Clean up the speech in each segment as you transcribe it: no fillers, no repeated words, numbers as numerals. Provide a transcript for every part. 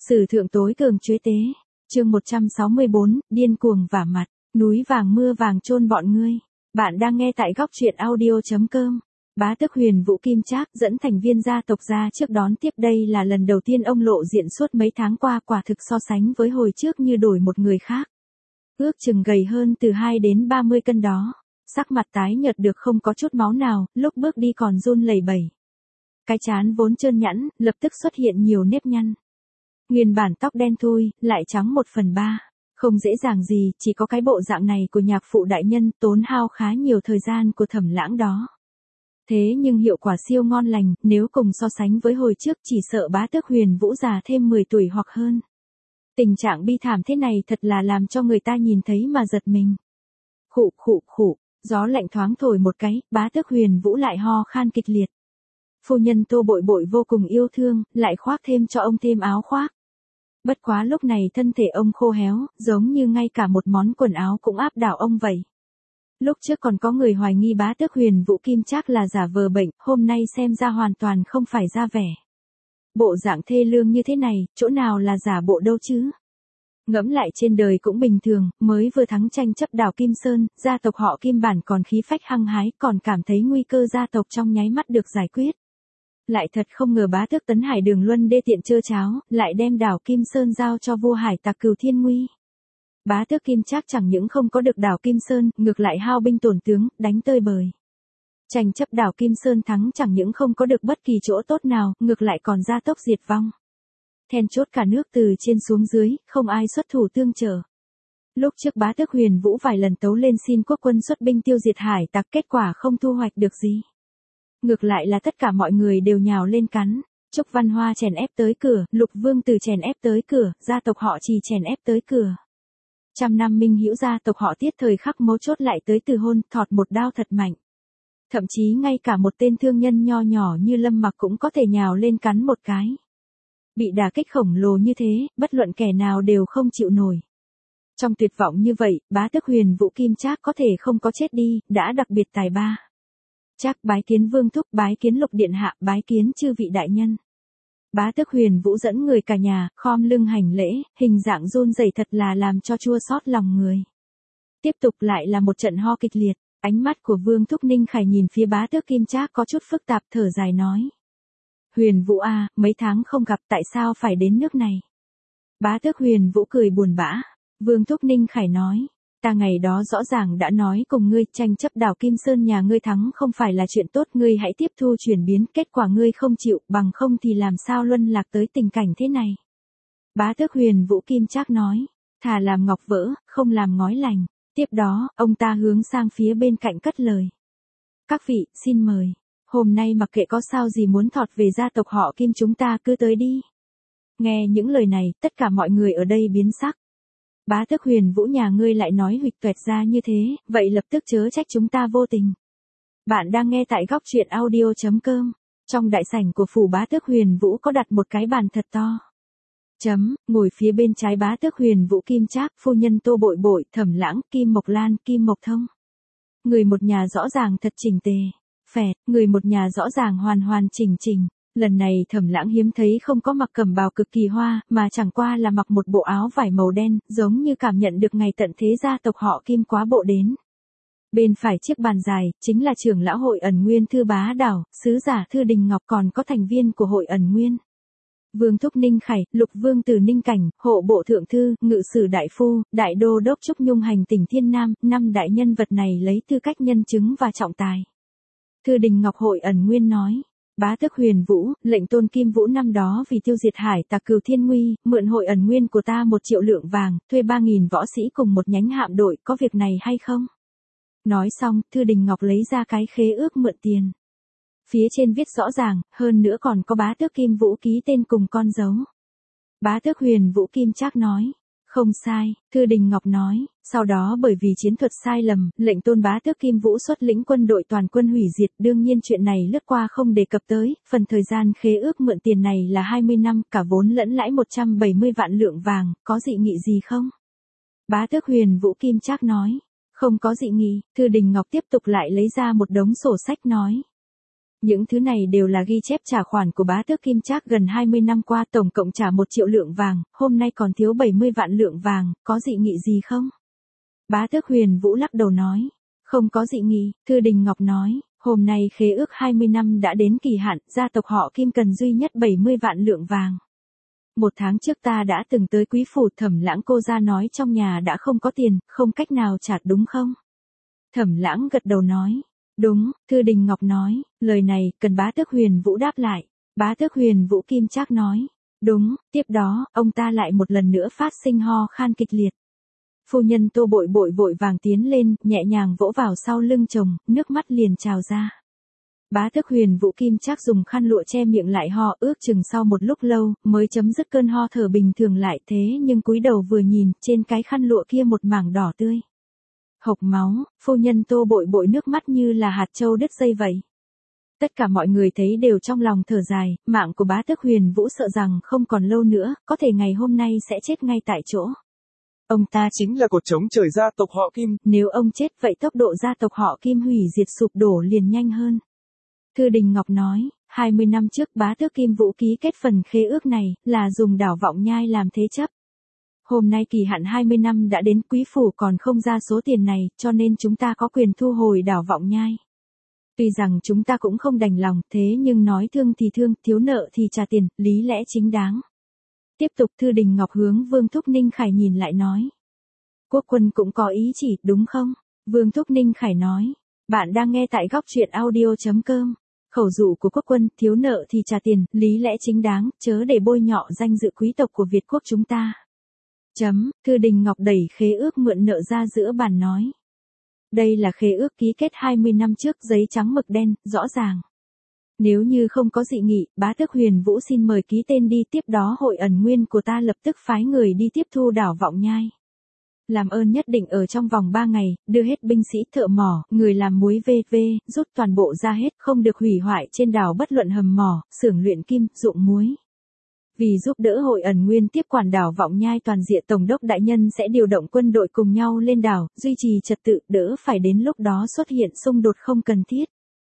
Sử thượng tối cường chế tế. Chương 164, điên cuồng vả mặt, núi vàng mưa vàng chôn bọn ngươi. Bạn đang nghe tại góc truyện audio.com. Bá tước Huyền Vũ Kim Trác dẫn thành viên gia tộc ra trước đón tiếp, đây là lần đầu tiên ông lộ diện suốt mấy tháng qua, quả thực so sánh với hồi trước như đổi một người khác. Ước chừng gầy hơn từ 2 đến 30 cân đó. Sắc mặt tái nhợt được không có chút máu nào, lúc bước đi còn run lẩy bẩy. Cái trán vốn trơn nhẵn, lập tức xuất hiện nhiều nếp nhăn. Nguyên bản tóc đen thui, lại trắng 1/3. Không dễ dàng gì, chỉ có cái bộ dạng này của nhạc phụ đại nhân tốn hao khá nhiều thời gian của Thẩm Lãng đó. Thế nhưng hiệu quả siêu ngon lành, nếu cùng so sánh với hồi trước chỉ sợ bá tước Huyền Vũ già thêm 10 tuổi hoặc hơn. Tình trạng bi thảm thế này thật là làm cho người ta nhìn thấy mà giật mình. Khụ khụ khụ, gió lạnh thoáng thổi một cái, bá tước Huyền Vũ lại ho khan kịch liệt. Phu nhân Tô Bội Bội vô cùng yêu thương, lại khoác thêm cho ông thêm áo khoác. Bất quá lúc này thân thể ông khô héo, giống như ngay cả một món quần áo cũng áp đảo ông vậy. Lúc trước còn có người hoài nghi bá tước Huyền Vũ Kim Trác là giả vờ bệnh, hôm nay xem ra hoàn toàn không phải ra vẻ. Bộ dạng thê lương như thế này, chỗ nào là giả bộ đâu chứ? Ngẫm lại trên đời cũng bình thường, mới vừa thắng tranh chấp đảo Kim Sơn, gia tộc họ Kim bản còn khí phách hăng hái, còn cảm thấy nguy cơ gia tộc trong nháy mắt được giải quyết. Lại thật không ngờ bá tước Tấn Hải Đường Luân đê tiện trơ cháo, lại đem đảo Kim Sơn giao cho vua hải tặc Cửu Thiên Nguy. Bá tước Kim Trác chẳng những không có được đảo Kim Sơn, ngược lại hao binh tổn tướng, đánh tơi bời. Tranh chấp đảo Kim Sơn thắng chẳng những không có được bất kỳ chỗ tốt nào, ngược lại còn gia tốc diệt vong. Then chốt cả nước từ trên xuống dưới, không ai xuất thủ tương trợ. Lúc trước bá tước Huyền Vũ vài lần tấu lên xin quốc quân xuất binh tiêu diệt hải tặc, kết quả không thu hoạch được gì. Ngược lại là tất cả mọi người đều nhào lên cắn. Trúc Văn Hoa chèn ép tới cửa, Lục Vương Từ chèn ép tới cửa, gia tộc họ Trì chèn ép tới cửa. Trăm năm minh hữu gia tộc họ Tiết thời khắc mấu chốt lại tới từ hôn, thọt một đao thật mạnh. Thậm chí ngay cả một tên thương nhân nho nhỏ như Lâm Mặc cũng có thể nhào lên cắn một cái. Bị đả kích khổng lồ như thế, bất luận kẻ nào đều không chịu nổi. Trong tuyệt vọng như vậy, bá tước Huyền Vũ Kim Trác có thể không có chết đi, đã đặc biệt tài ba. Trác bái kiến vương thúc, bái kiến Lục điện hạ, bái kiến chư vị đại nhân. Bá tước Huyền Vũ dẫn người cả nhà, khom lưng hành lễ, hình dạng run rẩy thật là làm cho chua xót lòng người. Tiếp tục lại là một trận ho kịch liệt, ánh mắt của vương thúc Ninh Khải nhìn phía bá tước Kim Trác có chút phức tạp, thở dài nói. Huyền Vũ à, mấy tháng không gặp tại sao phải đến nước này? Bá tước Huyền Vũ cười buồn bã. Vương thúc Ninh Khải nói. Ta ngày đó rõ ràng đã nói cùng ngươi, tranh chấp đảo Kim Sơn nhà ngươi thắng không phải là chuyện tốt, ngươi hãy tiếp thu chuyển biến, kết quả ngươi không chịu, bằng không thì làm sao luân lạc tới tình cảnh thế này. Bá tước Huyền Vũ Kim Trác nói, thà làm ngọc vỡ, không làm ngói lành. Tiếp đó, ông ta hướng sang phía bên cạnh cất lời. Các vị, xin mời. Hôm nay mặc kệ có sao gì muốn thọt về gia tộc họ Kim chúng ta cứ tới đi. Nghe những lời này, tất cả mọi người ở đây biến sắc. Bá tước Huyền Vũ nhà ngươi lại nói huỵch toẹt ra như thế, vậy lập tức chớ trách chúng ta vô tình. Bạn đang nghe tại góc truyện audio.com. Trong đại sảnh của phủ bá tước Huyền Vũ có đặt một cái bàn thật to. Ngồi phía bên trái bá tước Huyền Vũ Kim Trác, phu nhân Tô Bội Bội, Thẩm Lãng, Kim Mộc Lan, Kim Mộc Thông. Người một nhà rõ ràng thật chỉnh tề. Phẹt, người một nhà rõ ràng hoàn hoàn chỉnh chỉnh. Lần này Thẩm Lãng hiếm thấy không có mặc cẩm bào cực kỳ hoa, mà chẳng qua là mặc một bộ áo vải màu đen, giống như cảm nhận được ngày tận thế gia tộc họ Kim quá bộ đến. Bên phải chiếc bàn dài, chính là trưởng lão hội ẩn nguyên Thư Bá Đảo, sứ giả Thư Đình Ngọc, còn có thành viên của hội ẩn nguyên. Vương thúc Ninh Khải, Lục Vương Từ Ninh Cảnh, hộ bộ thượng thư, ngự sử đại phu, đại đô đốc Trúc Nhung hành tỉnh Thiên Nam, 5 đại nhân vật này lấy tư cách nhân chứng và trọng tài. Thư Đình Ngọc hội ẩn nguyên nói. Bá tước Huyền Vũ, lệnh Tôn Kim Vũ năm đó vì tiêu diệt hải tặc Cửu Thiên Nguy, mượn hội ẩn nguyên của ta 1 triệu lượng vàng, thuê 3.000 võ sĩ cùng một nhánh hạm đội, có việc này hay không? Nói xong, Thư Đình Ngọc lấy ra cái khế ước mượn tiền. Phía trên viết rõ ràng, hơn nữa còn có bá tước Kim Vũ ký tên cùng con dấu. Bá tước Huyền Vũ Kim Trác nói. Không sai, Thư Đình Ngọc nói, sau đó bởi vì chiến thuật sai lầm, lệnh Tôn bá tước Kim Vũ xuất lĩnh quân đội toàn quân hủy diệt, đương nhiên chuyện này lướt qua không đề cập tới, phần thời gian khế ước mượn tiền này là 20 năm, cả vốn lẫn lãi 170 vạn lượng vàng, có dị nghị gì không? Bá tước Huyền Vũ Kim Trác nói, không có dị nghị. Thư Đình Ngọc tiếp tục lại lấy ra một đống sổ sách nói. Những thứ này đều là ghi chép trả khoản của bá tước Kim Trác gần 20 năm qua tổng cộng trả 1 triệu lượng vàng, hôm nay còn thiếu 70 vạn lượng vàng, có dị nghị gì không? Bá tước Huyền Vũ lắc đầu nói, không có dị nghị. Thư Đình Ngọc nói, hôm nay khế ước 20 năm đã đến kỳ hạn, gia tộc họ Kim cần duy nhất 70 vạn lượng vàng. 1 tháng trước ta đã từng tới quý phủ, Thẩm Lãng cô ra nói trong nhà đã không có tiền, không cách nào trả đúng không? Thẩm Lãng gật đầu nói, đúng. Thư Đình Ngọc nói, lời này cần bá tước Huyền Vũ đáp lại. Bá tước Huyền Vũ Kim Trác nói, đúng. Tiếp đó, ông ta lại một lần nữa phát sinh ho khan kịch liệt. Phu nhân Tô Bội Bội vội vàng tiến lên, nhẹ nhàng vỗ vào sau lưng chồng, nước mắt liền trào ra. Bá tước Huyền Vũ Kim Trác dùng khăn lụa che miệng lại ho, ước chừng sau một lúc lâu, mới chấm dứt cơn ho thở bình thường lại, thế nhưng cúi đầu vừa nhìn, trên cái khăn lụa kia một mảng đỏ tươi. Hộc máu. Phu nhân Tô Bội Bội nước mắt như là hạt châu đứt dây vậy. Tất cả mọi người thấy đều trong lòng thở dài, mạng của bá tước Huyền Vũ sợ rằng không còn lâu nữa, có thể ngày hôm nay sẽ chết ngay tại chỗ. Ông ta chính là cột chống trời gia tộc họ Kim. Nếu ông chết vậy tốc độ gia tộc họ Kim hủy diệt sụp đổ liền nhanh hơn. Thư Đình Ngọc nói, 20 năm trước bá tước Kim Vũ ký kết phần khế ước này, là dùng đảo Vọng Nhai làm thế chấp. Hôm nay kỳ hạn 20 năm đã đến, quý phủ còn không ra số tiền này, cho nên chúng ta có quyền thu hồi đảo Vọng Nhai. Tuy rằng chúng ta cũng không đành lòng, thế nhưng nói thương thì thương, thiếu nợ thì trả tiền, lý lẽ chính đáng. Tiếp tục Thư Đình Ngọc hướng Vương Thúc Ninh Khải nhìn lại nói. Quốc quân cũng có ý chỉ, đúng không? Vương Thúc Ninh Khải nói. Bạn đang nghe tại góc truyện audio.com. Khẩu dụ của quốc quân, thiếu nợ thì trả tiền, lý lẽ chính đáng, chớ để bôi nhọ danh dự quý tộc của Việt quốc chúng ta. Thư Đình Ngọc đẩy khế ước mượn nợ ra giữa bàn nói. Đây là khế ước ký kết 20 năm trước, giấy trắng mực đen, rõ ràng. Nếu như không có dị nghị, bá tước Huyền Vũ xin mời ký tên đi, tiếp đó hội ẩn nguyên của ta lập tức phái người đi tiếp thu đảo Vọng Nhai. Làm ơn nhất định ở trong vòng 3 ngày, đưa hết binh sĩ thợ mỏ, người làm muối v.v. rút toàn bộ ra hết, không được hủy hoại trên đảo bất luận hầm mỏ, xưởng luyện kim, ruộng muối. Vì giúp đỡ hội ẩn nguyên tiếp quản đảo Vọng Nhai, toàn diện tổng đốc đại nhân sẽ điều động quân đội cùng nhau lên đảo, duy trì trật tự, đỡ phải đến lúc đó xuất hiện xung đột không cần thiết.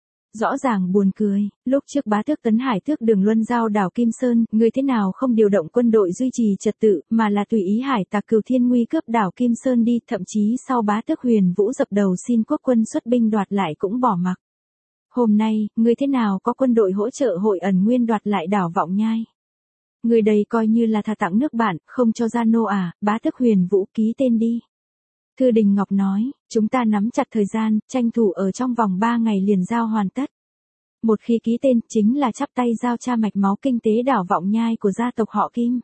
Rõ ràng buồn cười, lúc trước bá tước Tấn Hải tước Đường Luân giao đảo Kim Sơn, người thế nào không điều động quân đội duy trì trật tự, mà là tùy ý hải tặc Cửu Thiên Nguy cướp đảo Kim Sơn đi, thậm chí sau bá tước Huyền Vũ dập đầu xin quốc quân xuất binh đoạt lại cũng bỏ mặc. Hôm nay, người thế nào có quân đội hỗ trợ hội ẩn nguyên đoạt lại đảo Vọng Nhai? Người đây coi như là tha tặng nước bạn, không cho ra nô à, bá tước Huyền Vũ ký tên đi. Thư Đình Ngọc nói, chúng ta nắm chặt thời gian, tranh thủ ở trong vòng 3 ngày liền giao hoàn tất. Một khi ký tên, chính là chắp tay giao cha mạch máu kinh tế đảo Vọng Nhai của gia tộc họ Kim.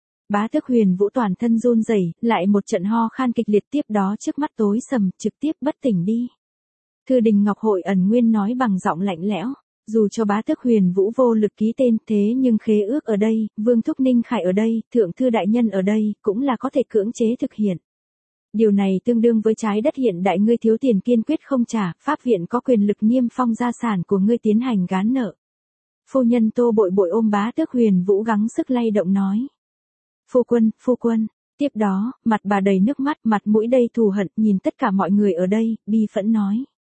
Bá tước Huyền Vũ toàn thân run rẩy, lại một trận ho khan kịch liệt, tiếp đó trước mắt tối sầm, trực tiếp bất tỉnh đi. Thư Đình Ngọc hội ẩn nguyên nói bằng giọng lạnh lẽo. Dù cho bá tước Huyền Vũ vô lực ký tên, thế nhưng khế ước ở đây, Vương Thúc Ninh Khải ở đây, Thượng thư đại nhân ở đây, cũng là có thể cưỡng chế thực hiện. Điều này tương đương với trái đất hiện đại, ngươi thiếu tiền kiên quyết không trả, pháp viện có quyền lực niêm phong gia sản của ngươi tiến hành gán nợ. Phu nhân Tô Bội Bội ôm bá tước Huyền Vũ gắng sức lay động nói. Phu quân. Tiếp đó, mặt bà đầy nước mắt, mặt mũi đầy thù hận, nhìn tất cả mọi người ở đây, bi phẫn nói.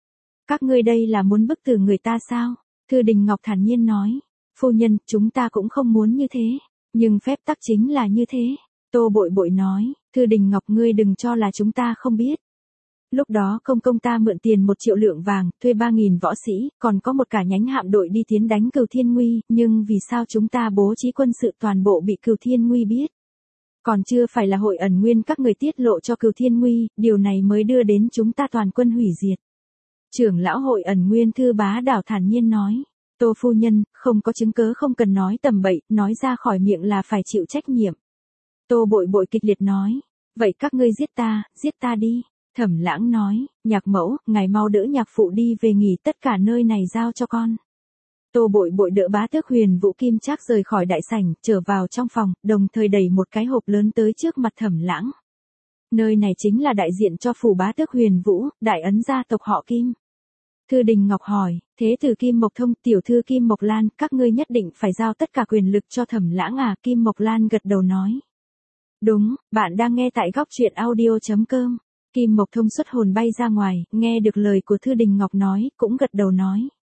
Các ngươi đây là muốn bức tử người ta sao? Thư Đình Ngọc thản nhiên nói. Phu nhân, chúng ta cũng không muốn như thế. Nhưng phép tắc chính là như thế. Tô Bội Bội nói. Thư Đình Ngọc, ngươi đừng cho là chúng ta không biết. Lúc đó công ta mượn tiền 1 triệu lượng vàng, thuê 3.000 võ sĩ, còn có một cả nhánh hạm đội đi tiến đánh Cửu Thiên Nguy, nhưng vì sao chúng ta bố trí quân sự toàn bộ bị Cửu Thiên Nguy biết? Còn chưa phải là hội ẩn nguyên các người tiết lộ cho Cửu Thiên Nguy, điều này mới đưa đến chúng ta toàn quân hủy diệt. Trưởng lão hội ẩn nguyên Thư Bá Đảo thản nhiên nói. Tô phu nhân, không có chứng cớ không cần nói tầm bậy, nói ra khỏi miệng là phải chịu trách nhiệm. Tô Bội Bội kịch liệt nói. Vậy các ngươi giết ta đi. Thẩm Lãng nói, nhạc mẫu, ngài mau đỡ nhạc phụ đi về nghỉ, tất cả nơi này giao cho con. Tô Bội Bội đỡ bá tước Huyền Vũ Kim Trác rời khỏi đại sảnh, trở vào trong phòng, đồng thời đẩy một cái hộp lớn tới trước mặt Thẩm Lãng. Nơi này chính là đại diện cho phủ bá tước Huyền Vũ, đại ấn gia tộc họ Kim. Thư Đình Ngọc hỏi, thế tử Kim Mộc Thông, tiểu thư Kim Mộc Lan, các ngươi nhất định phải giao tất cả quyền lực cho Thẩm Lãng à? Kim Mộc Lan gật đầu nói. Đúng, bạn đang nghe tại góc truyện audio.com. Kim Mộc Thông xuất hồn bay ra ngoài, nghe được lời của Thư Đình Ngọc nói, cũng gật đầu nói.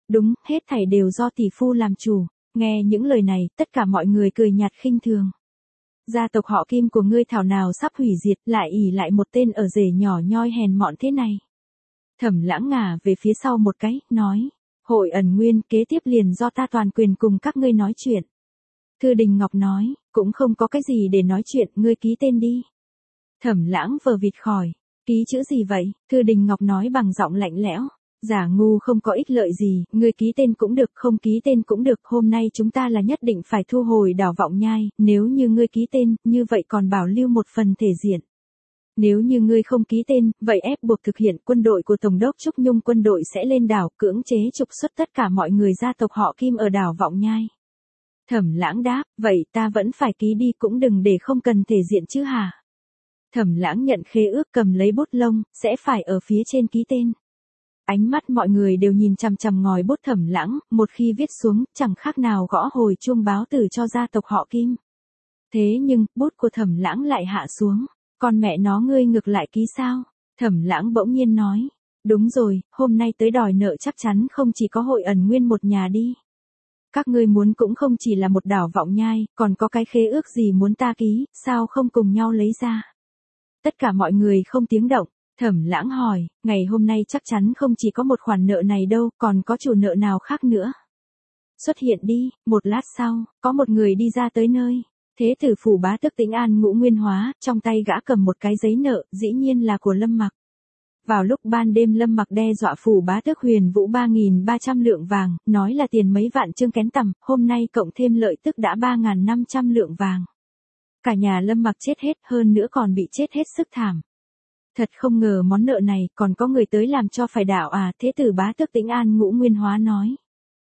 Đúng, hết thảy đều do tỷ phu làm chủ. Nghe những lời này, tất cả mọi người cười nhạt khinh thường. Gia tộc họ Kim của ngươi thảo nào sắp hủy diệt, lại ỷ lại một tên ở rể nhỏ nhoi hèn mọn thế này. Thẩm Lãng ngả về phía sau một cái, nói. Hội ẩn nguyên kế tiếp liền do ta toàn quyền cùng các ngươi nói chuyện. Thư Đình Ngọc nói, cũng không có cái gì để nói chuyện, ngươi ký tên đi. Thẩm Lãng vờ vịt khỏi, ký chữ gì vậy? Thư Đình Ngọc nói bằng giọng lạnh lẽo. Giả ngu không có ích lợi gì, ngươi ký tên cũng được, không ký tên cũng được, hôm nay chúng ta là nhất định phải thu hồi đảo Vọng Nhai, nếu như ngươi ký tên, như vậy còn bảo lưu một phần thể diện. Nếu như ngươi không ký tên, vậy ép buộc thực hiện, quân đội của Tổng đốc Trúc Nhung quân đội sẽ lên đảo, cưỡng chế trục xuất tất cả mọi người gia tộc họ Kim ở đảo Vọng Nhai. Thẩm Lãng đáp, vậy ta vẫn phải ký đi, cũng đừng để không cần thể diện chứ hả? Thẩm Lãng nhận khế ước, cầm lấy bút lông, sẽ phải ở phía trên ký tên. Ánh mắt mọi người đều nhìn chằm chằm ngòi bút Thẩm Lãng, một khi viết xuống, chẳng khác nào gõ hồi chuông báo tử cho gia tộc họ Kim. Thế nhưng, bút của Thẩm Lãng lại hạ xuống. Con mẹ nó, ngươi ngược lại ký sao? Thẩm Lãng bỗng nhiên nói. Đúng rồi, hôm nay tới đòi nợ chắc chắn không chỉ có Hội Ẩn Nguyên một nhà đi. Các ngươi muốn cũng không chỉ là một đảo Vọng Nhai, còn có cái khế ước gì muốn ta ký, sao không cùng nhau lấy ra? Tất cả mọi người không tiếng động. Thẩm Lãng hỏi, ngày hôm nay chắc chắn không chỉ có một khoản nợ này đâu, còn có chủ nợ nào khác nữa. Xuất hiện đi. Một lát sau, có một người đi ra tới nơi. Thế tử phủ bá tước Tĩnh An Ngũ Nguyên Hóa, trong tay gã cầm một cái giấy nợ, dĩ nhiên là của Lâm Mặc. Vào lúc ban đêm Lâm Mặc đe dọa phủ bá tước Huyền Vũ 3.300 lượng vàng, nói là tiền mấy vạn chương kén tằm, hôm nay cộng thêm lợi tức đã 3.500 lượng vàng. Cả nhà Lâm Mặc chết hết, hơn nữa còn bị chết hết sức thảm. Thật không ngờ món nợ này còn có người tới làm cho phải đảo à, thế tử bá tước Tĩnh An Ngũ Nguyên Hóa nói.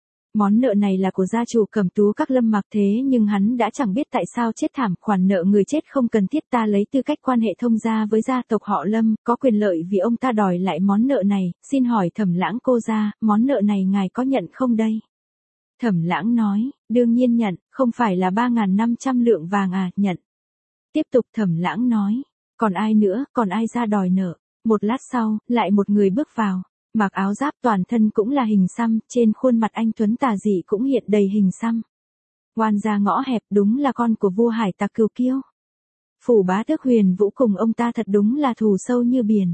Món nợ này là của gia chủ Cẩm Tú các Lâm Mặc, thế nhưng hắn đã chẳng biết tại sao chết thảm, khoản nợ người chết không cần thiết, ta lấy tư cách quan hệ thông gia với gia tộc họ Lâm, có quyền lợi vì ông ta đòi lại món nợ này, xin hỏi Thẩm Lãng cô gia, món nợ này ngài có nhận không đây? Thẩm Lãng nói, đương nhiên nhận, không phải là 3.500 lượng vàng à, nhận. Tiếp tục Thẩm Lãng nói, còn ai nữa, còn ai ra đòi nợ? Một lát sau, lại một người bước vào. Mặc áo giáp, toàn thân cũng là hình xăm, trên khuôn mặt anh tuấn tà dị cũng hiện đầy hình xăm. Oan gia ngõ hẹp, đúng là con của vua hải tặc Cừu Kiêu. Phủ bá tước Huyền Vũ cùng ông ta thật đúng là thù sâu như biển.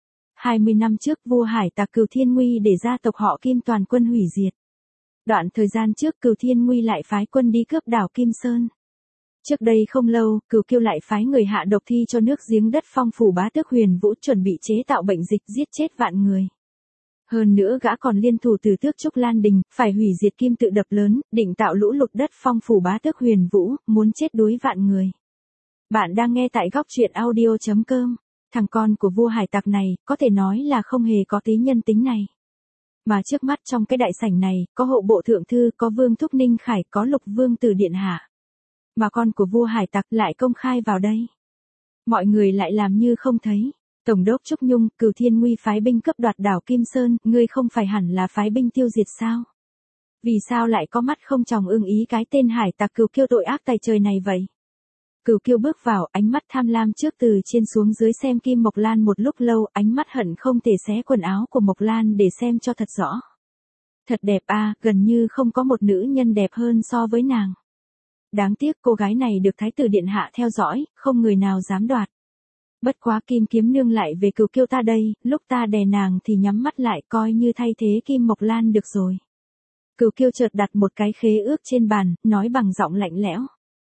20 năm trước vua hải tặc Cừu Thiên Nguy để gia tộc họ Kim toàn quân hủy diệt. Đoạn thời gian trước Cừu Thiên Nguy lại phái quân đi cướp đảo Kim Sơn. Trước đây không lâu, Cừu Kiêu lại phái người hạ độc thi cho nước giếng đất phong phủ bá tước Huyền Vũ, chuẩn bị chế tạo bệnh dịch giết chết vạn người. Hơn nữa gã còn liên thủ từ tước Trúc Lan Đình, phải hủy diệt Kim Tự Đập lớn, định tạo lũ lụt đất phong phủ bá tước Huyền Vũ, muốn chết đuối vạn người. Bạn đang nghe tại góc truyện audio.com. Thằng con của vua hải tặc này, có thể nói là không hề có tí nhân tính này. Mà trước mắt trong cái đại sảnh này, có hộ bộ thượng thư, có Vương Thúc Ninh Khải, có Lục Vương Tử Điện Hạ. Mà con của vua hải tặc lại công khai vào đây. Mọi người lại làm như không thấy. Tổng đốc Trúc Nhung, Cừu Thiên Nguy phái binh cướp đoạt đảo Kim Sơn, ngươi không phải hẳn là phái binh tiêu diệt sao? Vì sao lại có mắt không tròng ưng ý cái tên hải tặc Cừu Kiêu tội ác tày trời này vậy? Cừu Kiêu bước vào, ánh mắt tham lam trước từ trên xuống dưới xem Kim Mộc Lan một lúc lâu, ánh mắt hận không thể xé quần áo của Mộc Lan để xem cho thật rõ. Thật đẹp à, gần như không có một nữ nhân đẹp hơn so với nàng. Đáng tiếc cô gái này được Thái tử Điện Hạ theo dõi, không người nào dám đoạt. Bất quá Kim Kiếm Nương lại về Cừu Kiêu ta đây, lúc ta đè nàng thì nhắm mắt lại coi như thay thế Kim Mộc Lan được rồi. Cừu Kiêu chợt đặt một cái khế ước trên bàn, nói bằng giọng lạnh lẽo.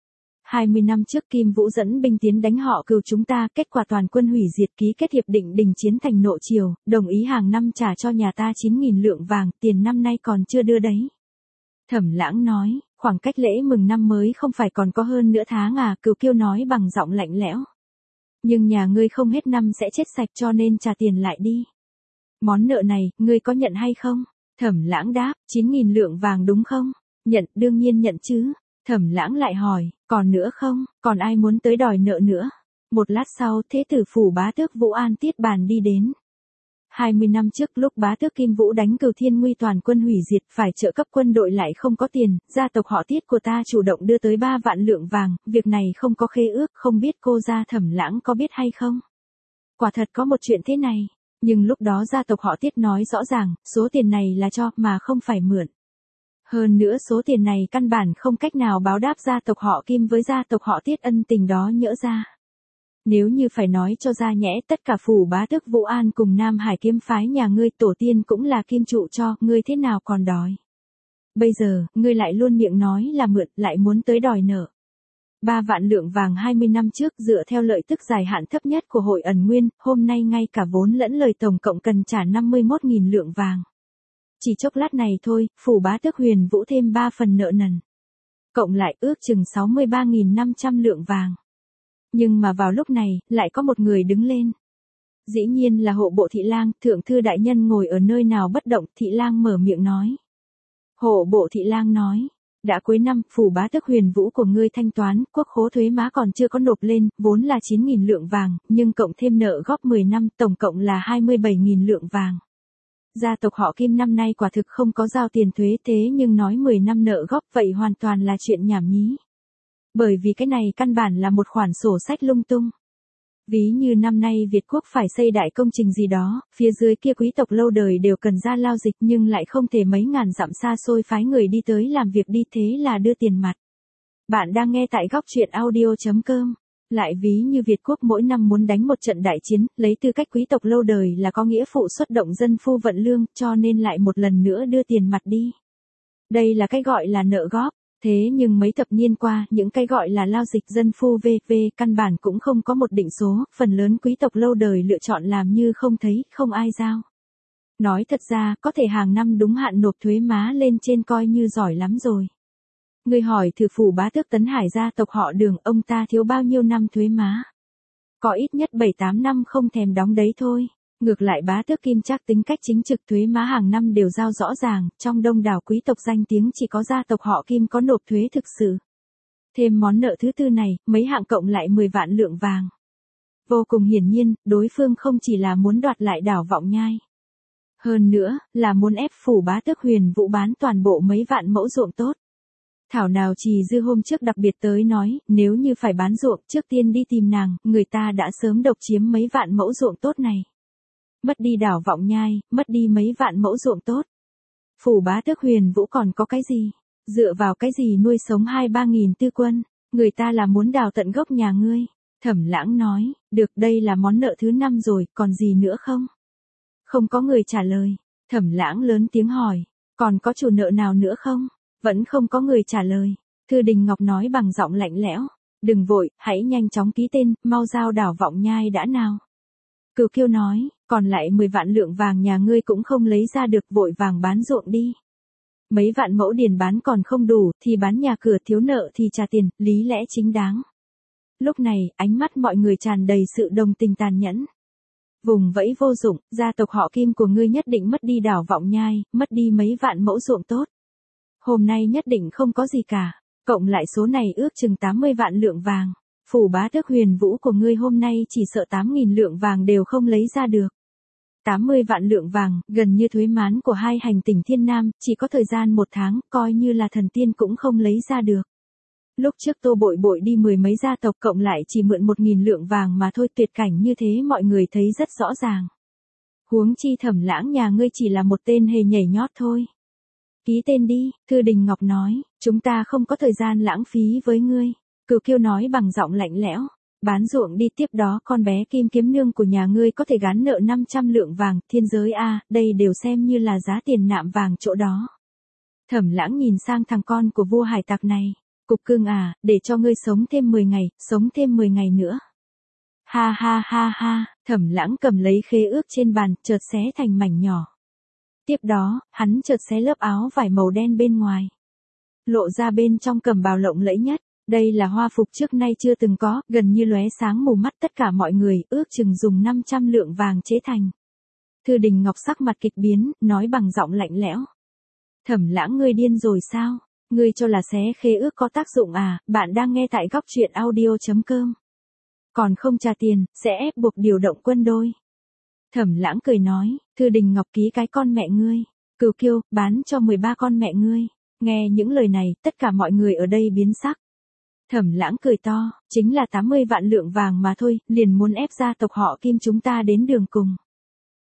20 năm trước Kim Vũ dẫn binh tiến đánh họ Cừu chúng ta, kết quả toàn quân hủy diệt, ký kết hiệp định đình chiến thành Nộ Triều, đồng ý hàng năm trả cho nhà ta 9.000 lượng vàng, tiền năm nay còn chưa đưa đấy. Thẩm Lãng nói, khoảng cách lễ mừng năm mới không phải còn có hơn nửa tháng à, Cừu Kiêu nói bằng giọng lạnh lẽo. Nhưng nhà ngươi không hết năm sẽ chết sạch cho nên trả tiền lại đi. Món nợ này, ngươi có nhận hay không? Thẩm Lãng đáp, 9.000 lượng vàng đúng không? Nhận, đương nhiên nhận chứ. Thẩm Lãng lại hỏi, còn nữa không, còn ai muốn tới đòi nợ nữa? Một lát sau, thế tử phủ bá tước Vũ An Tiết Bàn đi đến. 20 năm trước lúc bá tước Kim Vũ đánh Cừu Thiên Nguy toàn quân hủy diệt, phải trợ cấp quân đội lại không có tiền, gia tộc họ Tiết của ta chủ động đưa tới 3 vạn lượng vàng, việc này không có khế ước, không biết cô gia Thẩm Lãng có biết hay không? Quả thật có một chuyện thế này. Nhưng lúc đó gia tộc họ Tiết nói rõ ràng, số tiền này là cho mà không phải mượn. Hơn nữa số tiền này căn bản không cách nào báo đáp gia tộc họ Kim với gia tộc họ Tiết ân tình đó nhỡ ra. Nếu như phải nói cho ra nhẽ tất cả phủ bá tước Vũ An cùng Nam Hải kiếm phái nhà ngươi tổ tiên cũng là kim trụ cho, ngươi thế nào còn đòi. Bây giờ, ngươi lại luôn miệng nói là mượn, lại muốn tới đòi nợ. 3 vạn lượng vàng 20 năm trước dựa theo lợi tức dài hạn thấp nhất của hội ẩn nguyên, hôm nay ngay cả vốn lẫn lời tổng cộng cần trả 51.000 lượng vàng. Chỉ chốc lát này thôi, phủ bá tước Huyền Vũ thêm 3 phần nợ nần. Cộng lại ước chừng 63.500 lượng vàng. Nhưng mà vào lúc này, lại có một người đứng lên. Dĩ nhiên là hộ bộ thị lang, thượng thư đại nhân ngồi ở nơi nào bất động, thị lang mở miệng nói. Hộ bộ thị lang nói, đã cuối năm, phủ bá tước Huyền Vũ của ngươi thanh toán, quốc khố thuế má còn chưa có nộp lên, vốn là 9.000 lượng vàng, nhưng cộng thêm nợ góp 10 năm, tổng cộng là 27.000 lượng vàng. Gia tộc họ Kim năm nay quả thực không có giao tiền thuế thế nhưng nói 10 năm nợ góp vậy hoàn toàn là chuyện nhảm nhí. Bởi vì cái này căn bản là một khoản sổ sách lung tung. Ví như năm nay Việt Quốc phải xây đại công trình gì đó, phía dưới kia quý tộc lâu đời đều cần ra lao dịch nhưng lại không thể mấy ngàn dặm xa xôi phái người đi tới làm việc đi thế là đưa tiền mặt. Bạn đang nghe tại góc truyện audio.com. Lại ví như Việt Quốc mỗi năm muốn đánh một trận đại chiến, lấy tư cách quý tộc lâu đời là có nghĩa phụ xuất động dân phu vận lương, cho nên lại một lần nữa đưa tiền mặt đi. Đây là cái gọi là nợ góp. Thế nhưng mấy thập niên qua, những cái gọi là lao dịch dân phu v.v. căn bản cũng không có một định số, phần lớn quý tộc lâu đời lựa chọn làm như không thấy, không ai giao. Nói thật ra, có thể hàng năm đúng hạn nộp thuế má lên trên coi như giỏi lắm rồi. Người hỏi thử phủ bá tước Tấn Hải gia tộc họ Đường, ông ta thiếu bao nhiêu năm thuế má? Có ít nhất 7-8 năm không thèm đóng đấy thôi. Ngược lại bá tước Kim Trác tính cách chính trực thuế má hàng năm đều giao rõ ràng, trong đông đảo quý tộc danh tiếng chỉ có gia tộc họ Kim có nộp thuế thực sự. Thêm món nợ thứ tư này, mấy hạng cộng lại 10 vạn lượng vàng. Vô cùng hiển nhiên, đối phương không chỉ là muốn đoạt lại đảo Vọng Nhai. Hơn nữa, là muốn ép phủ bá tước Huyền Vũ bán toàn bộ mấy vạn mẫu ruộng tốt. Thảo nào Trì Dư hôm trước đặc biệt tới nói, nếu như phải bán ruộng trước tiên đi tìm nàng, người ta đã sớm độc chiếm mấy vạn mẫu ruộng tốt này. Mất đi đảo Vọng Nhai, mất đi mấy vạn mẫu ruộng tốt. Phủ bá tước Huyền Vũ còn có cái gì? Dựa vào cái gì nuôi sống 2-3 nghìn tư quân? Người ta là muốn đào tận gốc nhà ngươi. Thẩm Lãng nói, được đây là món nợ thứ 5 rồi, còn gì nữa không? Không có người trả lời. Thẩm Lãng lớn tiếng hỏi, còn có chủ nợ nào nữa không? Vẫn không có người trả lời. Thư Đình Ngọc nói bằng giọng lạnh lẽo, đừng vội, hãy nhanh chóng ký tên, mau giao đảo Vọng Nhai đã nào. Cửu Kiêu nói, còn lại 10 vạn lượng vàng nhà ngươi cũng không lấy ra được, vội vàng bán ruộng đi. Mấy vạn mẫu điền bán còn không đủ, thì bán nhà cửa, thiếu nợ thì trả tiền, lý lẽ chính đáng. Lúc này, ánh mắt mọi người tràn đầy sự đồng tình tàn nhẫn. Vùng vẫy vô dụng, gia tộc họ Kim của ngươi nhất định mất đi đảo Vọng Nhai, mất đi mấy vạn mẫu ruộng tốt. Hôm nay nhất định không có gì cả, cộng lại số này ước chừng 80 vạn lượng vàng. Phủ bá tước Huyền Vũ của ngươi hôm nay chỉ sợ 8.000 lượng vàng đều không lấy ra được. 80 vạn lượng vàng, gần như thuế mán của 2 hành tỉnh Thiên Nam, chỉ có thời gian 1 tháng, coi như là thần tiên cũng không lấy ra được. Lúc trước Tô Bội Bội đi 10 mấy gia tộc cộng lại chỉ mượn 1.000 lượng vàng mà thôi, tuyệt cảnh như thế mọi người thấy rất rõ ràng. Huống chi Thẩm Lãng nhà ngươi chỉ là một tên hề nhảy nhót thôi. Ký tên đi, Thư Đình Ngọc nói, chúng ta không có thời gian lãng phí với ngươi. Cửu Kiêu nói bằng giọng lạnh lẽo, bán ruộng đi, tiếp đó con bé Kim Kiếm Nương của nhà ngươi có thể gán nợ 500 lượng vàng, thiên giới a, đây đều xem như là giá tiền nạm vàng chỗ đó. Thẩm Lãng nhìn sang thằng con của vua hải tặc này, Cục Cưng à, để cho ngươi sống thêm 10 ngày, sống thêm 10 ngày nữa. Ha ha ha ha, Thẩm Lãng cầm lấy khế ước trên bàn, chợt xé thành mảnh nhỏ. Tiếp đó, hắn chợt xé lớp áo vải màu đen bên ngoài. Lộ ra bên trong cẩm bào lộng lẫy nhất. Đây là hoa phục trước nay chưa từng có, gần như lóe sáng mù mắt tất cả mọi người, ước chừng dùng 500 lượng vàng chế thành. Thư Đình Ngọc sắc mặt kịch biến, nói bằng giọng lạnh lẽo. Thẩm Lãng ngươi điên rồi sao? Ngươi cho là xé khế ước có tác dụng à? Bạn đang nghe tại góc truyện audio.com. Còn không trả tiền, sẽ ép buộc điều động quân đôi. Thẩm Lãng cười nói, Thư Đình Ngọc ký cái con mẹ ngươi. Cửu Kiêu, bán cho 13 con mẹ ngươi. Nghe những lời này, tất cả mọi người ở đây biến sắc. Thẩm Lãng cười to, chính là 80 vạn lượng vàng mà thôi, liền muốn ép gia tộc họ Kim chúng ta đến đường cùng.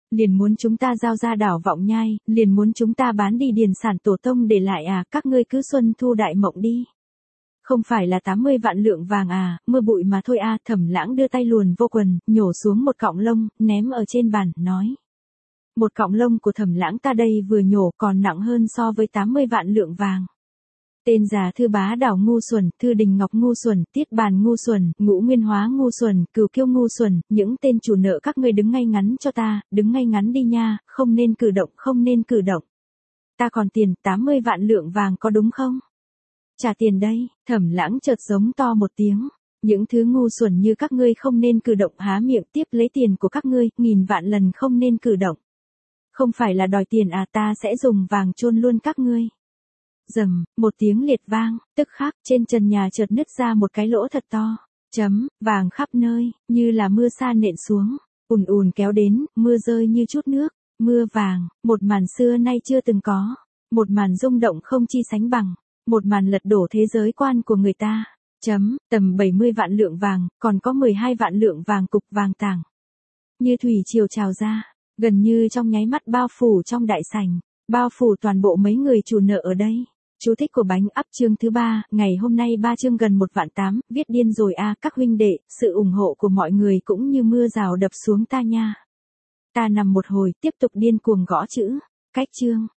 liền muốn chúng ta giao ra đảo Vọng Nhai, liền muốn chúng ta bán đi điền sản tổ tông để lại à, các ngươi cứ xuân thu đại mộng đi. Không phải là 80 vạn lượng vàng à, mưa bụi mà thôi à, Thẩm Lãng đưa tay luồn vô quần, nhổ xuống một cọng lông, ném ở trên bàn, nói. Một cọng lông của Thẩm Lãng ta đây vừa nhổ còn nặng hơn so với 80 vạn lượng vàng. Tên già Thư Bá Đảo ngu xuẩn, Thư Đình Ngọc ngu xuẩn, Tiết Bàn ngu xuẩn, Ngũ Nguyên Hóa ngu xuẩn, Cửu Kiêu ngu xuẩn, những tên chủ nợ các ngươi đứng ngay ngắn cho ta, đứng ngay ngắn đi nha, không nên cử động, không nên cử động. Ta còn tiền 80 vạn lượng vàng có đúng không? Trả tiền đây, Thẩm Lãng chợt giống to một tiếng. Những thứ ngu xuẩn như các ngươi không nên cử động, há miệng tiếp lấy tiền của các ngươi, 1000 vạn lần không nên cử động. Không phải là đòi tiền à, ta sẽ dùng vàng chôn luôn các ngươi. Rầm, một tiếng liệt vang, tức khắc trên trần nhà chợt nứt ra một cái lỗ thật to. Vàng khắp nơi, như là mưa sa nện xuống, ùn ùn kéo đến, mưa rơi như chút nước, mưa vàng, một màn xưa nay chưa từng có, một màn rung động không chi sánh bằng, một màn lật đổ thế giới quan của người ta. Tầm 70 vạn lượng vàng, còn có 12 vạn lượng vàng cục vàng tàng. Như thủy triều trào ra, gần như trong nháy mắt bao phủ trong đại sảnh, bao phủ toàn bộ mấy người chủ nợ ở đây. Chú thích của bánh ắp chương thứ 3, ngày hôm nay 3 chương gần 1.800.000, viết điên rồi a các huynh đệ, sự ủng hộ của mọi người cũng như mưa rào đập xuống ta nha. Ta nằm một hồi, tiếp tục điên cuồng gõ chữ, cách chương.